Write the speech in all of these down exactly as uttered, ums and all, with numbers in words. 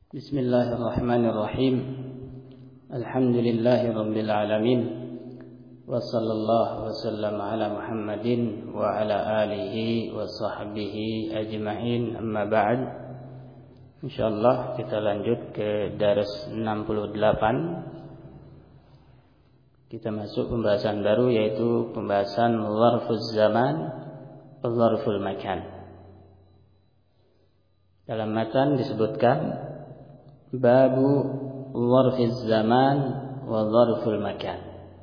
Bismillahirrahmanirrahim. Alhamdulillahi rabbil alamin. Wa sallallahu wa sallam ala Muhammadin wa ala alihi wa sahbihi ajma'in. Amma ba'd. Insyaallah kita lanjut ke dars enam puluh delapan. Kita masuk pembahasan baru, yaitu pembahasan zarfuz zaman wa zarful makan. Dalam matan disebutkan babu zarfiz zaman wa zarful makan.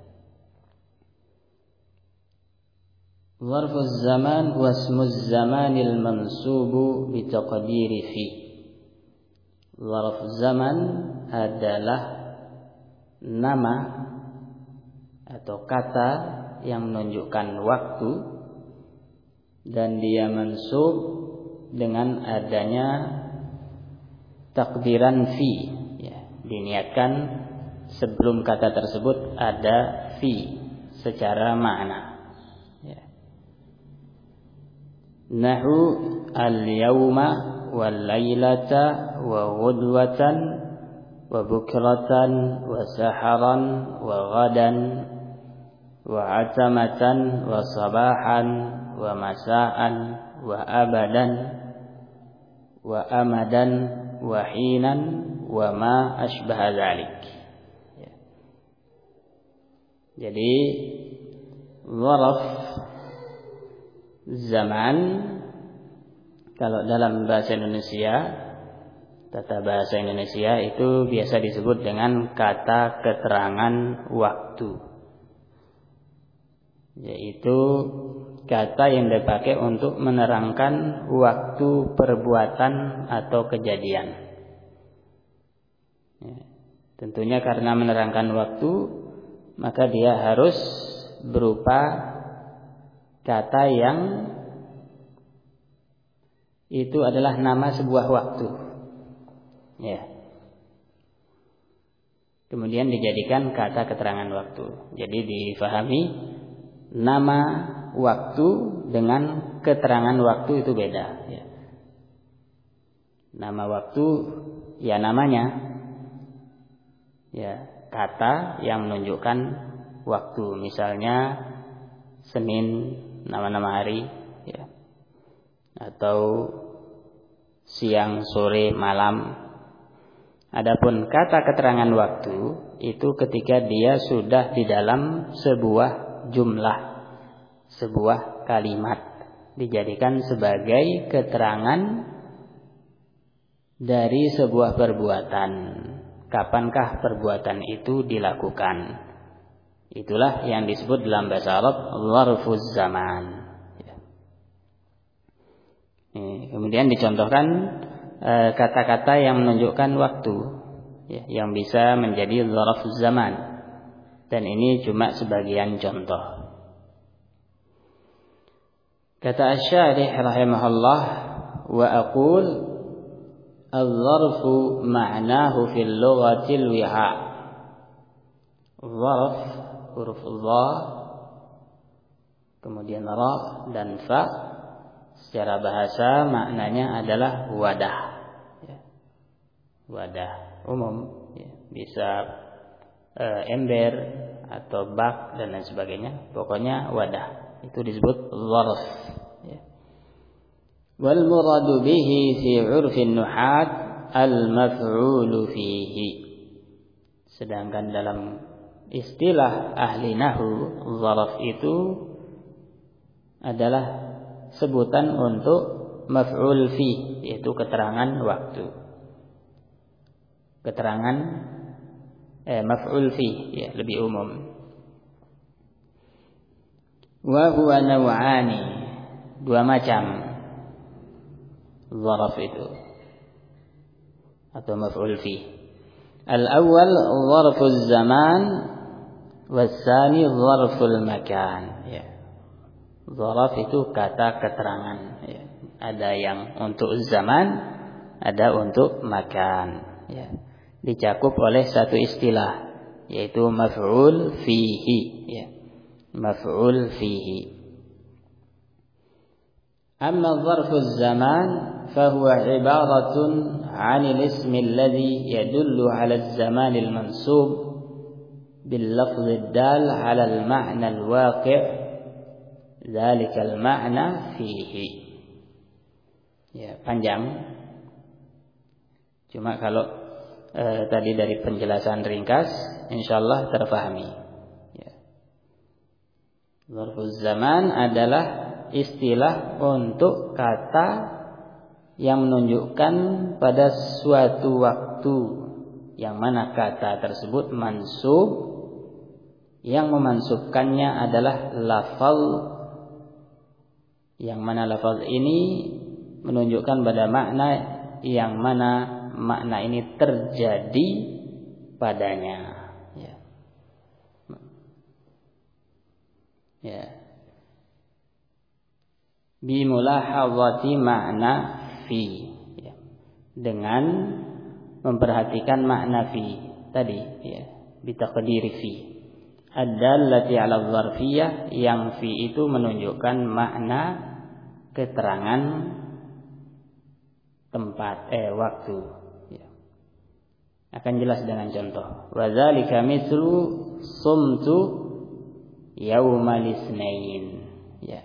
Zarfuz zaman wa ismuz zamanil mansubu bi taqdiri fi. Zarf zaman adalah nama atau kata yang menunjukkan waktu dan dia mansub dengan adanya takdiran fi, ya, diniatkan sebelum kata tersebut ada fi secara makna. Ya. Nahu al-yawma wal laylata wa ghudwatan wa bukratan wa saharan wa ghadan wa atamatan wa sabahan wa masaan wa abadan wa amadan wahinan wa ma asbaha dzalik. Ya. Jadi zarf zaman kalau dalam bahasa Indonesia, tata bahasa Indonesia itu biasa disebut dengan kata keterangan waktu, yaitu kata yang dipakai untuk menerangkan waktu perbuatan atau kejadian. Ya, tentunya karena menerangkan waktu, maka dia harus berupa kata yang itu adalah nama sebuah waktu. Ya. Kemudian dijadikan kata keterangan waktu. Jadi difahami nama waktu dengan keterangan waktu itu beda. Ya. Nama waktu ya namanya, ya kata yang menunjukkan waktu. Misalnya Senin nama-nama hari, ya. Atau siang, sore, malam. Adapun kata keterangan waktu itu ketika dia sudah di dalam sebuah jumlah, sebuah kalimat, dijadikan sebagai keterangan dari sebuah perbuatan. Kapankah perbuatan itu dilakukan? Itulah yang disebut dalam bahasa Arab zarfuz zaman. Ya. Kemudian dicontohkan e, kata-kata yang menunjukkan waktu, ya, yang bisa menjadi zarfuz zaman. Dan ini cuma sebagian contoh. Kata Asy-Syarih rahimahullah, wa aqul al-zarfu ma'nahu fil lughatil wiha. Zarf huruf dha kemudian ra dan fa secara bahasa maknanya adalah wadah. Ya. Wadah umum, ya. Bisa e, ember atau bak dan lain sebagainya. Pokoknya wadah. Itu disebut zarf. Ya. Wal muradu bihi fi 'urfin nuhat al maf'ulu fihi. Sedangkan dalam istilah ahli nahwu, zarf itu adalah sebutan untuk maf'ul fi, yaitu keterangan waktu. Keterangan eh maf'ul fi, ya, lebih umum. Wa huwa naw'ani, dua macam zarf itu atau maf'ul fi. Al-awwal zarfuz zaman was-tsani zarful makan. Ya. Zarf itu kata keterangan. Ya. Ada yang untuk zaman, ada untuk makan. Ya. Dicakup oleh satu istilah, yaitu maf'ul fihi. Ya. Maf'ul fihi. Amma zarfuz zaman fahuwa ibaratun 'anil ismi alladhi yadullu 'ala az-zaman al-mansub bil lafz ad-dal 'ala al-ma'na al-waqi' dzalika al-ma'na fihi. Ya, panjang. Cuma kalau eh, tadi dari penjelasan ringkas, insyaallah terpahami. Ya. Zarfuz zaman adalah istilah untuk kata yang menunjukkan pada suatu waktu yang mana kata tersebut mansub, yang memansubkannya adalah lafal, yang mana lafal ini menunjukkan pada makna yang mana makna ini terjadi padanya. Ya. Ya. Bimulahadzati makna fi. Ya. Dengan memperhatikan makna fi tadi. Ya. Bitaqdiri fi. Ad-dallati 'ala dzarfiyah, yang fi itu menunjukkan makna keterangan tempat eh waktu. Akan jelas dengan contoh. Wa dzalika mithlu sumtu yaumal itsnain. Ya.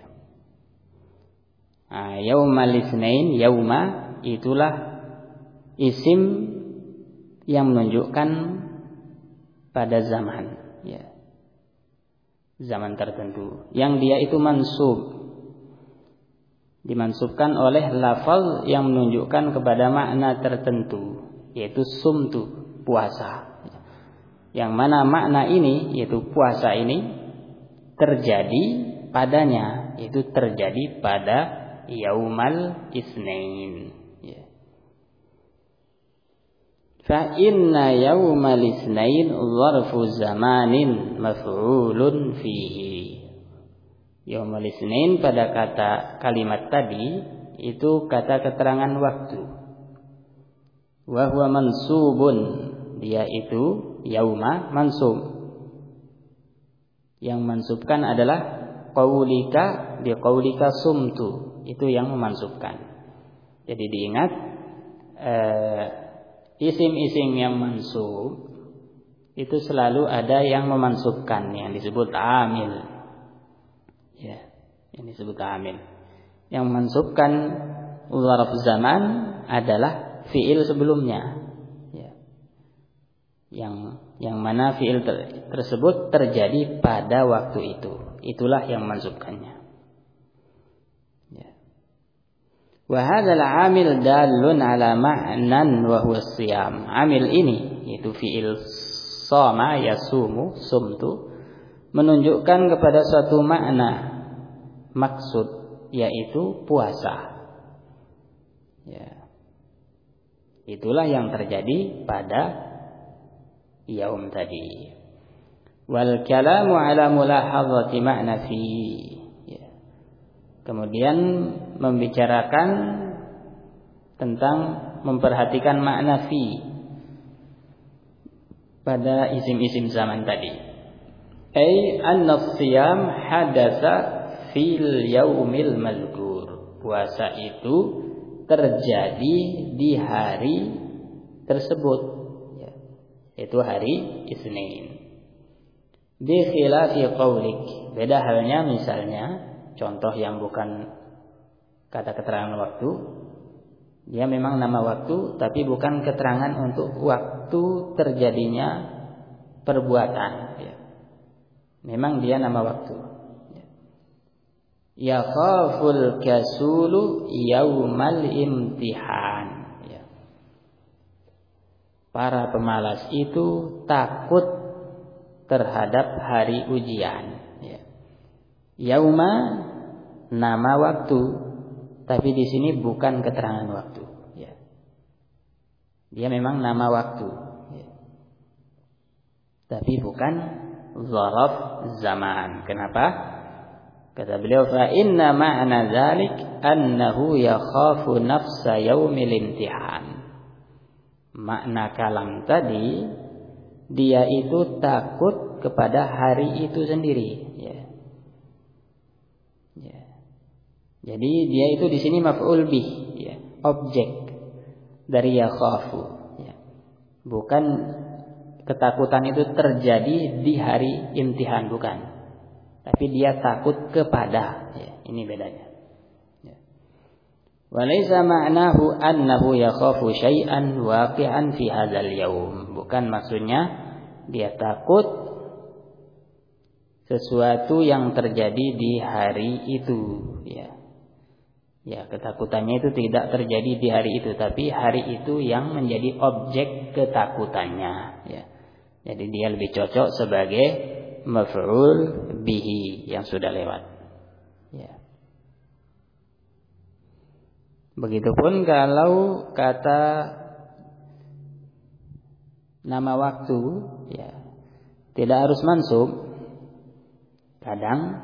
Ah, yaumal itsnain, yauma itulah isim yang menunjukkan pada zaman, ya. Zaman tertentu. Yang dia itu mansub. Dimansubkan oleh lafal yang menunjukkan kepada makna tertentu, yaitu sumtu, puasa. Yang mana makna ini, yaitu puasa ini, terjadi padanya, yaitu terjadi pada yaumal itsnain. Ya. Fa inna yaumal itsnain zarfu zamanin maf'ulun fihi. Yaumal itsnain pada kata kalimat tadi itu kata keterangan waktu. Wa huwa mansubun, dia itu yauma mansub. Yang mansubkan adalah qaulika bi qaulika sumtu, itu yang memansubkan. Jadi diingat eh, isim-isim yang mansub itu selalu ada yang memansubkan, yang disebut amil. Ya, yang disebut amil. Yang memansubkan zarf zaman adalah fiil sebelumnya, ya. yang yang mana fiil ter, tersebut terjadi pada waktu itu, itulah yang memansubkannya. Ya. Wa hadzal amil dalun ala ma'nan wa huwa siyam. Amil ini yaitu fiil sama yasumu sumtu menunjukkan kepada suatu makna maksud, yaitu puasa. Ya. Itulah yang terjadi pada yaum tadi. Wal kalamu ala mulahadzati ma'na fi. Ya. Kemudian membicarakan tentang memperhatikan makna fi pada isim-isim zaman tadi. Ai anna siyam hadatsa fil yaumil mazkur. Puasa itu terjadi di hari tersebut, ya, itu hari Isnin. Bi khilafi qaulik, beda halnya misalnya contoh yang bukan kata keterangan waktu, dia memang nama waktu tapi bukan keterangan untuk waktu terjadinya perbuatan, ya. Memang dia nama waktu. Yakhaful kasulu yaumal imtihan. Ya. Para pemalas itu takut terhadap hari ujian. Ya. Yauma nama waktu, tapi di sini bukan keterangan waktu. Ya. Dia memang nama waktu, ya. Tapi bukan zaraf zaman. Kenapa? Kata beliau, fa inna ma'na dzalik annahu yakhafu nafsa yaumil imtihan. Makna kalam tadi, dia itu takut kepada hari itu sendiri, ya. Ya. Jadi dia itu di sini maf'ul bih, ya, objek. dari yakhafu, ya. Bukan ketakutan itu terjadi di hari imtihan, bukan. Tapi dia takut kepada, ya. Ini bedanya. Ya. Walaysa ma'nahu annahu yakhafu syai'an waqi'an fi hadzal yaum. Bukan maksudnya dia takut sesuatu yang terjadi di hari itu, ya. Ya, ketakutannya itu tidak terjadi di hari itu, tapi hari itu yang menjadi objek ketakutannya, ya. Jadi dia lebih cocok sebagai maf'ul bihi yang sudah lewat, ya. Begitupun kalau kata nama waktu, ya, tidak harus mansub. Kadang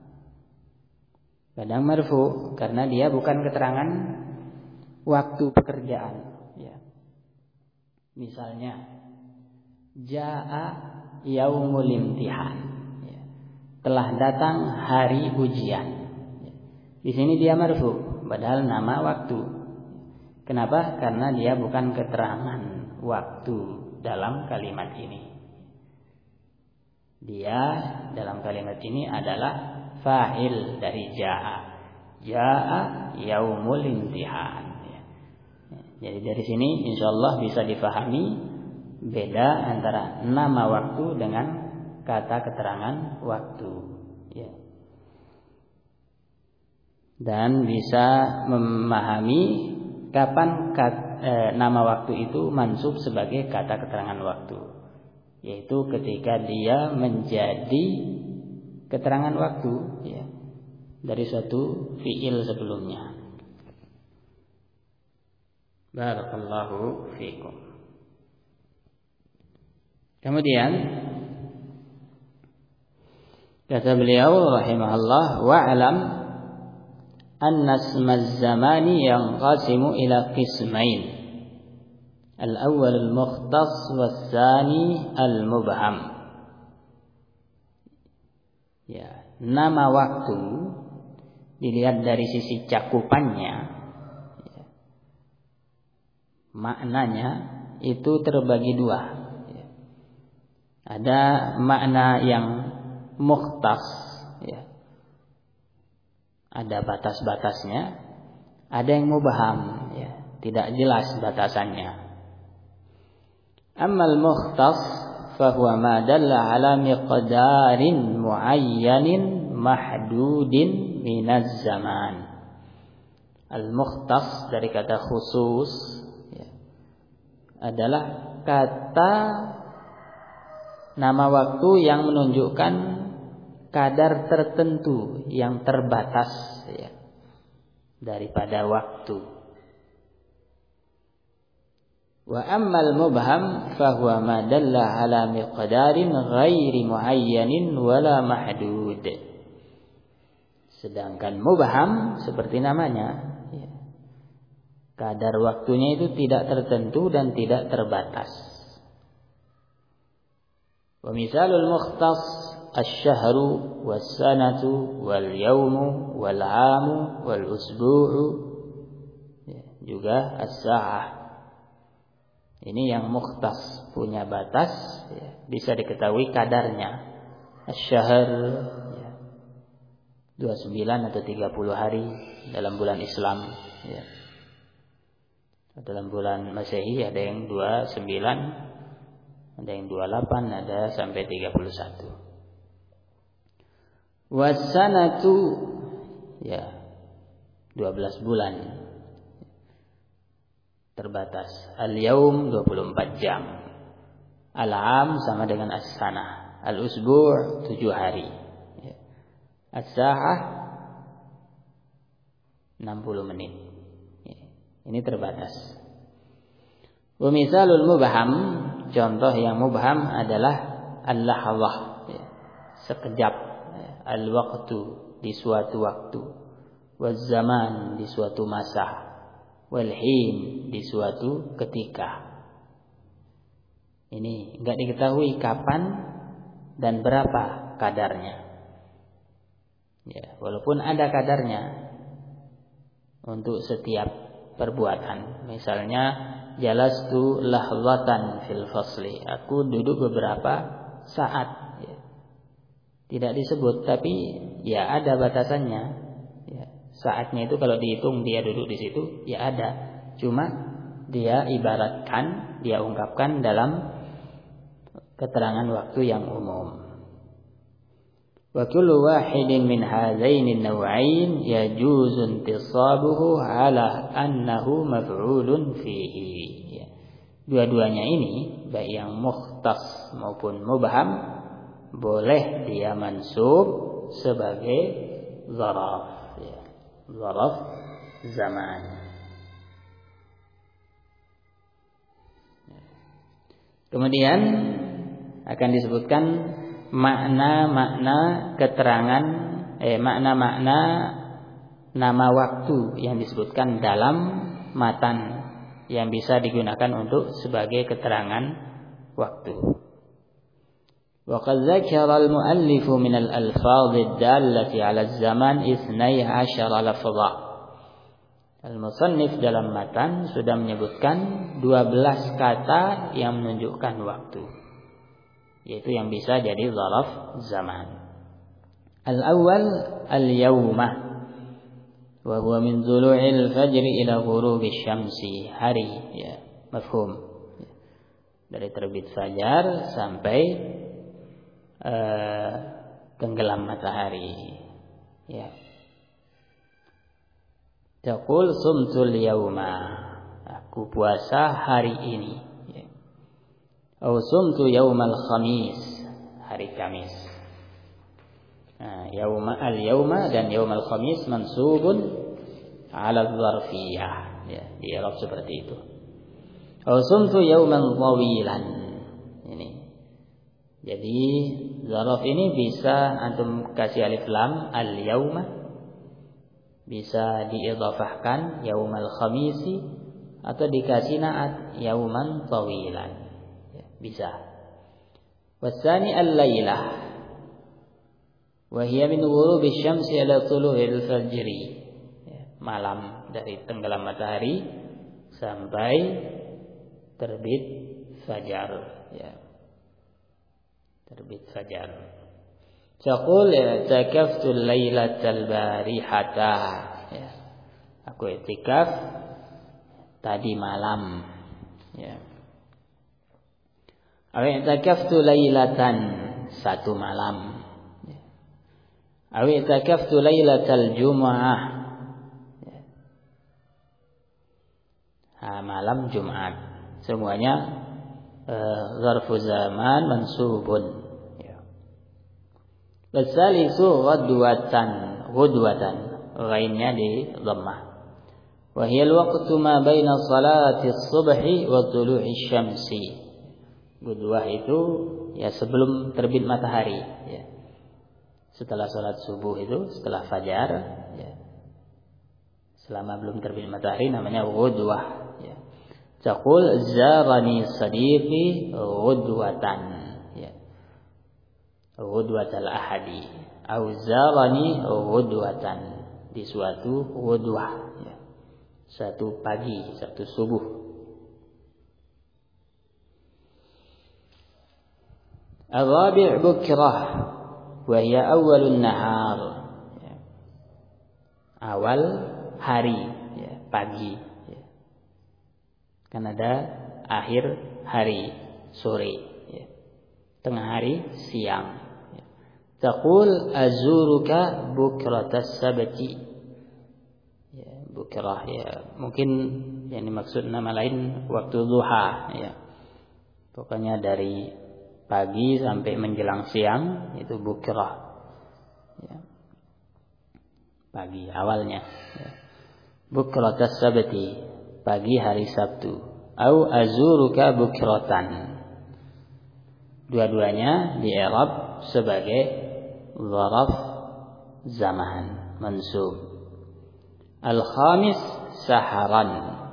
Kadang marfu karena dia bukan keterangan waktu pekerjaan, ya. Misalnya jaa yaumul imtihan, ya. Telah datang hari ujian, ya. Di sini dia marfu padahal nama waktu. Kenapa? Karena dia bukan keterangan waktu dalam kalimat ini. Dia dalam kalimat ini adalah fa'il dari ja'a. Ja'a yaumul imtihan, ya. Jadi dari sini insyaallah bisa difahami beda antara nama waktu dengan kata keterangan waktu, ya. Dan bisa memahami kapan kata, eh, nama waktu itu mansub sebagai kata keterangan waktu, yaitu ketika dia menjadi keterangan waktu, ya, dari suatu fiil sebelumnya. Barakallahu fiikum. Kemudian kata beliau rahimahullah, wa'lam anna ismaz zamani yanqasimu ila qismain. Al-awwal al-mukhtas was-tsani al-mubham. Ya, nama waktu dilihat dari sisi cakupannya, ya, maknanya itu terbagi dua, ya. Ada makna yang mukhtas, ya, ada batas-batasnya. Ada yang mubham, ya, tidak jelas batasannya. Ammal mukhtas fahuwa ma dalla ala miqdarin muayyanin mahdudin minaz zaman. Al-mukhtas dari kata khusus, ya, adalah kata nama waktu yang menunjukkan kadar tertentu yang terbatas, ya, daripada waktu. Wa ammal mubham fahuwa ma dalla ala miqdarin ghairi muayyanin wala mahdud. Sedangkan mubham seperti namanya, ya, kadar waktunya itu tidak tertentu dan tidak terbatas. Wa misalul mukhtas asy-syahru was-sanatu wal yawmu wal 'amu wal usbu'u, ya, juga as-sa'ah. Ini yang mukhtas, punya batas, ya, bisa diketahui kadarnya. Asy-syahr, ya, dua puluh sembilan atau tiga puluh hari dalam bulan Islam, ya. Dalam bulan Masehi ada yang dua puluh sembilan, ada yang dua puluh delapan, ada sampai tiga puluh satu. Was-sanatu, ya, dua belas bulan. Terbatas. Al-yaum dua puluh empat jam. Al-am sama dengan as-sanah. Al-usbu' tujuh hari. As-sa'ah enam puluh menit. Ini terbatas. Wa misalul mubham, contoh yang mubham adalah al-lahzah, sekejap, al-waqtu di suatu waktu, waz-zaman di suatu masa, wal-hin di suatu ketika. Ini enggak diketahui kapan dan berapa kadarnya. Ya, walaupun ada kadarnya untuk setiap perbuatan. Misalnya jalastu lahzatan fil fasli, aku duduk beberapa saat, ya. Tidak disebut, tapi ya ada batasannya, ya. Saatnya itu kalau dihitung dia duduk di situ, ya ada. Cuma dia ibaratkan, dia ungkapkan dalam keterangan waktu yang umum. Wa kullu wahidin min hadzaini an-naw'ain yajuzu intisabuhu ala annahu maf'ulun fihi. Dua-duanya ini, baik yang mukhtas maupun mubham, boleh dia mansub sebagai zaraf, ya. Zaraf zaman. Kemudian akan disebutkan makna-makna keterangan eh makna-makna nama waktu yang disebutkan dalam matan yang bisa digunakan untuk sebagai keterangan waktu. Wa qad dzakara al-mu'allif min al-alfaz ad-dallati 'ala az-zaman ithnai asyara lafza. Al-musannif dalam matan sudah menyebutkan dua belas kata yang menunjukkan waktu, yaitu yang bisa jadi zaraf zaman. Al-awwal al-yawma wa huwa min dhulu'il fajri ila ghurubi syamsi, hari, ya, mafhum. Dari terbit fajar sampai uh, tenggelam matahari, ya. Taqul sumtul yawma, aku puasa hari ini, ya. Aw sumtu yaumal khamis, hari Kamis. Nah, yauma al-yauma dan yaumal khamis mansubun 'ala dzarfiyah, ya, di i'rab seperti itu. Aw sumtu yauman tawilan. Ini. Jadi zaraf ini bisa antum kasih alif lam al-yauma, bisa diidhafahkan yaumal khamisi, atau dikasih na'at yauman tawilan. Bisa. Wasani al-lailah wa hiya min ghurubi syamsi ila tulu'il fajri, malam dari tenggelam matahari sampai terbit fajar, ya. Terbit fajar. Taqul i'takaftu al-lailatal barihata, ya. Aku i'tikaf tadi malam, ya. Awi'takaftu lailatan, satu malam. Awi'takaftu lailatal jum'ah, ha, malam Jumat. Semuanya uh, zarfu zaman mansubun, ya. Wasalisu ghadwatan, ghudwatan, ghainnya di dhammah. Wa hiya al-waqtu ma baina salati as-subhi wa tulu'i syamsi. Gudwah itu ya sebelum terbit matahari, ya. Setelah sholat subuh itu, setelah fajar, ya. Selama belum terbit matahari namanya gudwah, ya. Taqul zarani sadiqi gudwatan, ya. Gudwatal ahadi, au zarani gudwatan, di suatu gudwah, ya. Satu pagi, satu subuh. Al-rabi' bukrah wa hiya awwalun nahar, ya. Awal hari, ya, pagi, ya. Kan ada akhir hari, sore, ya. Tengah hari, siang, ya. Taqul azuruka bukratas sabti, ya, bukrah, ya. Mungkin yang dimaksud nama lain waktu duha, ya. Pokoknya dari pagi sampai menjelang siang itu bukrah, ya. Pagi awalnya, ya. Bukratas sabti, pagi hari Sabtu. Au azuruka bukratan, dua-duanya di i'rab sebagai zaraf zaman mansub. Al-khamis saharan,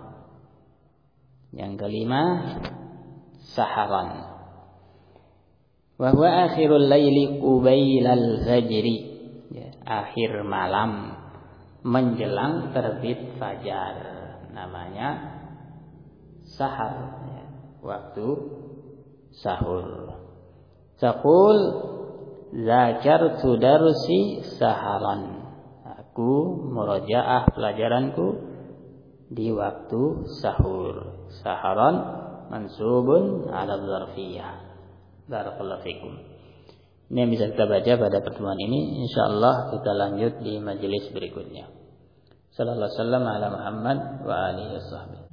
yang kelima saharan. Wa huwa akhirul laili qubailal fajri, ya, akhir malam menjelang terbit fajar. namanya sahar, ya, waktu sahur. Taqul zakartu darsi saharan. Aku murajaah pelajaranku di waktu sahur. Saharan mansubun ala dzarfiyah. Barakallahu fikum. Ini yang bisa kita baca pada pertemuan ini. Insyaallah kita lanjut di majelis berikutnya. Sallallahu alaihi wasallam ala Muhammad wa alihi wasallam.